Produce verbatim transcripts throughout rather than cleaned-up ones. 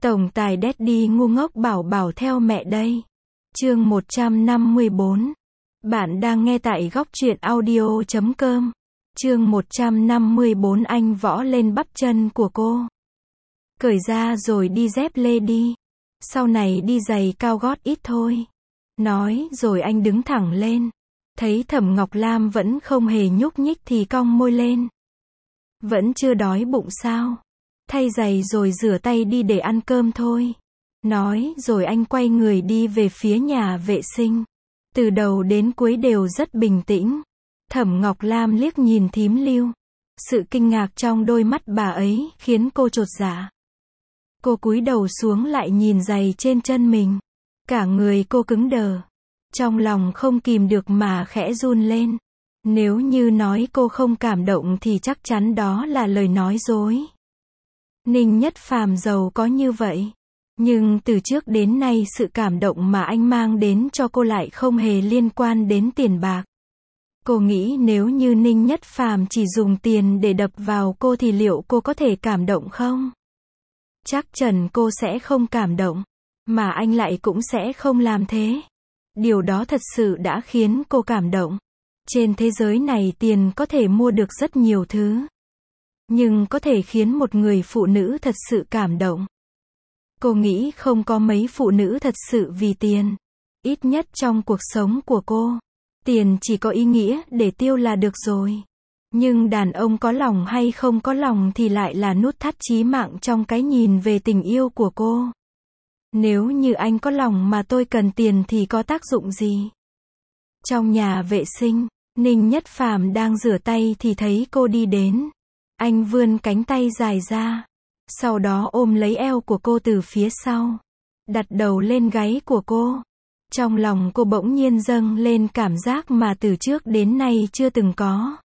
Tổng tài Daddy ngu ngốc bảo bảo theo mẹ đây. Chương một trăm năm mươi bốn. Bạn đang nghe tại góc truyện audio chấm com. Chương một trăm năm mươi bốn. Anh võ lên bắp chân của cô. Cởi ra rồi đi dép lê đi. Sau này đi giày cao gót ít thôi. Nói rồi anh đứng thẳng lên. Thấy Thẩm Ngọc Lam vẫn không hề nhúc nhích thì cong môi lên. Vẫn chưa đói bụng sao? Thay giày rồi rửa tay đi để ăn cơm thôi. Nói rồi anh quay người đi về phía nhà vệ sinh. Từ đầu đến cuối đều rất bình tĩnh. Thẩm Ngọc Lam liếc nhìn Thím Lưu. Sự kinh ngạc trong đôi mắt bà ấy khiến cô chột dạ. Cô cúi đầu xuống lại nhìn giày trên chân mình. Cả người cô cứng đờ. Trong lòng không kìm được mà khẽ run lên. Nếu như nói cô không cảm động thì chắc chắn đó là lời nói dối. Ninh Nhất Phàm giàu có như vậy. Nhưng từ trước đến nay sự cảm động mà anh mang đến cho cô lại không hề liên quan đến tiền bạc. Cô nghĩ nếu như Ninh Nhất Phàm chỉ dùng tiền để đập vào cô thì liệu cô có thể cảm động không? Chắc chắn cô sẽ không cảm động. Mà anh lại cũng sẽ không làm thế. Điều đó thật sự đã khiến cô cảm động. Trên thế giới này tiền có thể mua được rất nhiều thứ. Nhưng có thể khiến một người phụ nữ thật sự cảm động. Cô nghĩ không có mấy phụ nữ thật sự vì tiền. Ít nhất trong cuộc sống của cô. Tiền chỉ có ý nghĩa để tiêu là được rồi. Nhưng đàn ông có lòng hay không có lòng thì lại là nút thắt chí mạng trong cái nhìn về tình yêu của cô. Nếu như anh có lòng mà tôi cần tiền thì có tác dụng gì? Trong nhà vệ sinh, Ninh Nhất Phàm đang rửa tay thì thấy cô đi đến. Anh vươn cánh tay dài ra. Sau đó ôm lấy eo của cô từ phía sau. Đặt đầu lên gáy của cô. Trong lòng cô bỗng nhiên dâng lên cảm giác mà từ trước đến nay chưa từng có.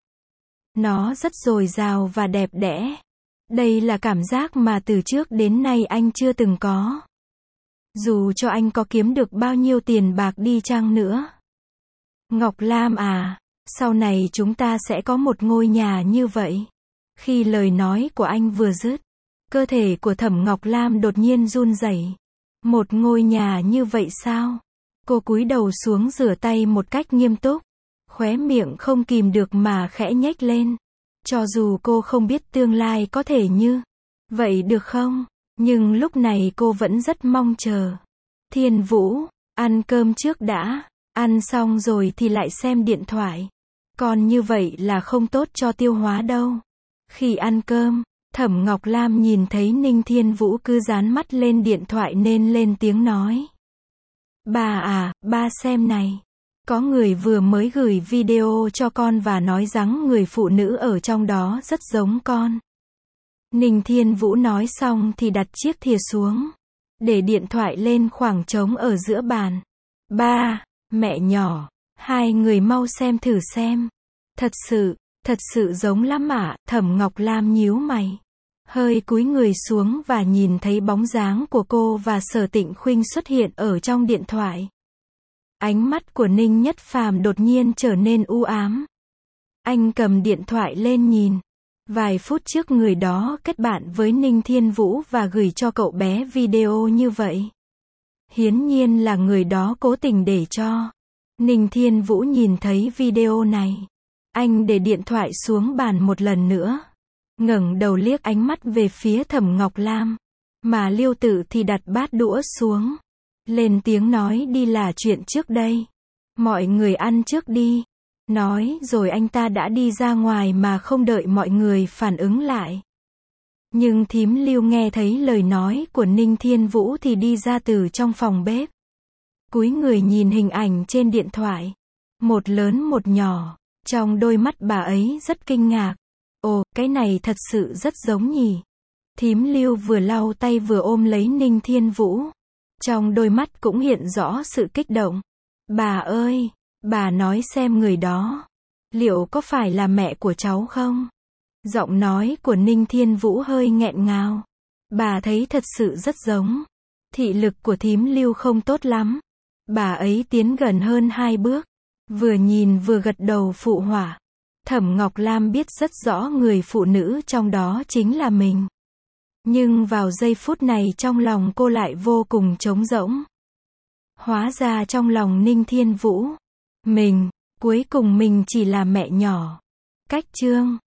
Nó rất dồi dào và đẹp đẽ. Đây là cảm giác mà từ trước đến nay anh chưa từng có. Dù cho anh có kiếm được bao nhiêu tiền bạc đi chăng nữa. Ngọc Lam à, sau này chúng ta sẽ có một ngôi nhà như vậy. Khi lời nói của anh vừa dứt, cơ thể của Thẩm Ngọc Lam đột nhiên run rẩy. Một ngôi nhà như vậy sao? Cô cúi đầu xuống rửa tay một cách nghiêm túc. Khóe miệng không kìm được mà khẽ nhếch lên. Cho dù cô không biết tương lai có thể như vậy được không? Nhưng lúc này cô vẫn rất mong chờ. Thiên Vũ, ăn cơm trước đã. Ăn xong rồi thì lại xem điện thoại. Còn như vậy là không tốt cho tiêu hóa đâu. Khi ăn cơm, Thẩm Ngọc Lam nhìn thấy Ninh Thiên Vũ cứ dán mắt lên điện thoại nên lên tiếng nói. Bà à, ba xem này. Có người vừa mới gửi video cho con và nói rằng người phụ nữ ở trong đó rất giống con. Ninh Thiên Vũ nói xong thì đặt chiếc thìa xuống. Để điện thoại lên khoảng trống ở giữa bàn. Ba, mẹ nhỏ, hai người mau xem thử xem. Thật sự, thật sự giống lắm ạ. Thẩm Ngọc Lam nhíu mày. Hơi cúi người xuống và nhìn thấy bóng dáng của cô và Sở Tịnh Khuynh xuất hiện ở trong điện thoại. Ánh mắt của Ninh Nhất Phàm đột nhiên trở nên u ám. Anh cầm điện thoại lên nhìn. Vài phút trước người đó kết bạn với Ninh Thiên Vũ và gửi cho cậu bé video như vậy. Hiển nhiên là người đó cố tình để cho. Ninh Thiên Vũ nhìn thấy video này. Anh để điện thoại xuống bàn một lần nữa. Ngẩng đầu liếc ánh mắt về phía Thẩm Ngọc Lam. Mà Liêu Tự thì đặt bát đũa xuống. Lên tiếng nói đi là chuyện trước đây. Mọi người ăn trước đi. Nói rồi anh ta đã đi ra ngoài mà không đợi mọi người phản ứng lại. Nhưng Thím Lưu nghe thấy lời nói của Ninh Thiên Vũ thì đi ra từ trong phòng bếp. Cúi người nhìn hình ảnh trên điện thoại. Một lớn một nhỏ. Trong đôi mắt bà ấy rất kinh ngạc. Ồ, cái này thật sự rất giống nhỉ. Thím Lưu vừa lau tay vừa ôm lấy Ninh Thiên Vũ. Trong đôi mắt cũng hiện rõ sự kích động. Bà ơi, bà nói xem người đó. Liệu có phải là mẹ của cháu không? Giọng nói của Ninh Thiên Vũ hơi nghẹn ngào. Bà thấy thật sự rất giống. Thị lực của Thím Lưu không tốt lắm. Bà ấy tiến gần hơn hai bước. Vừa nhìn vừa gật đầu phụ họa. Thẩm Ngọc Lam biết rất rõ người phụ nữ trong đó chính là mình. Nhưng vào giây phút này trong lòng cô lại vô cùng trống rỗng. Hóa ra trong lòng Ninh Thiên Vũ, mình, cuối cùng mình chỉ là mẹ nhỏ. Cách chương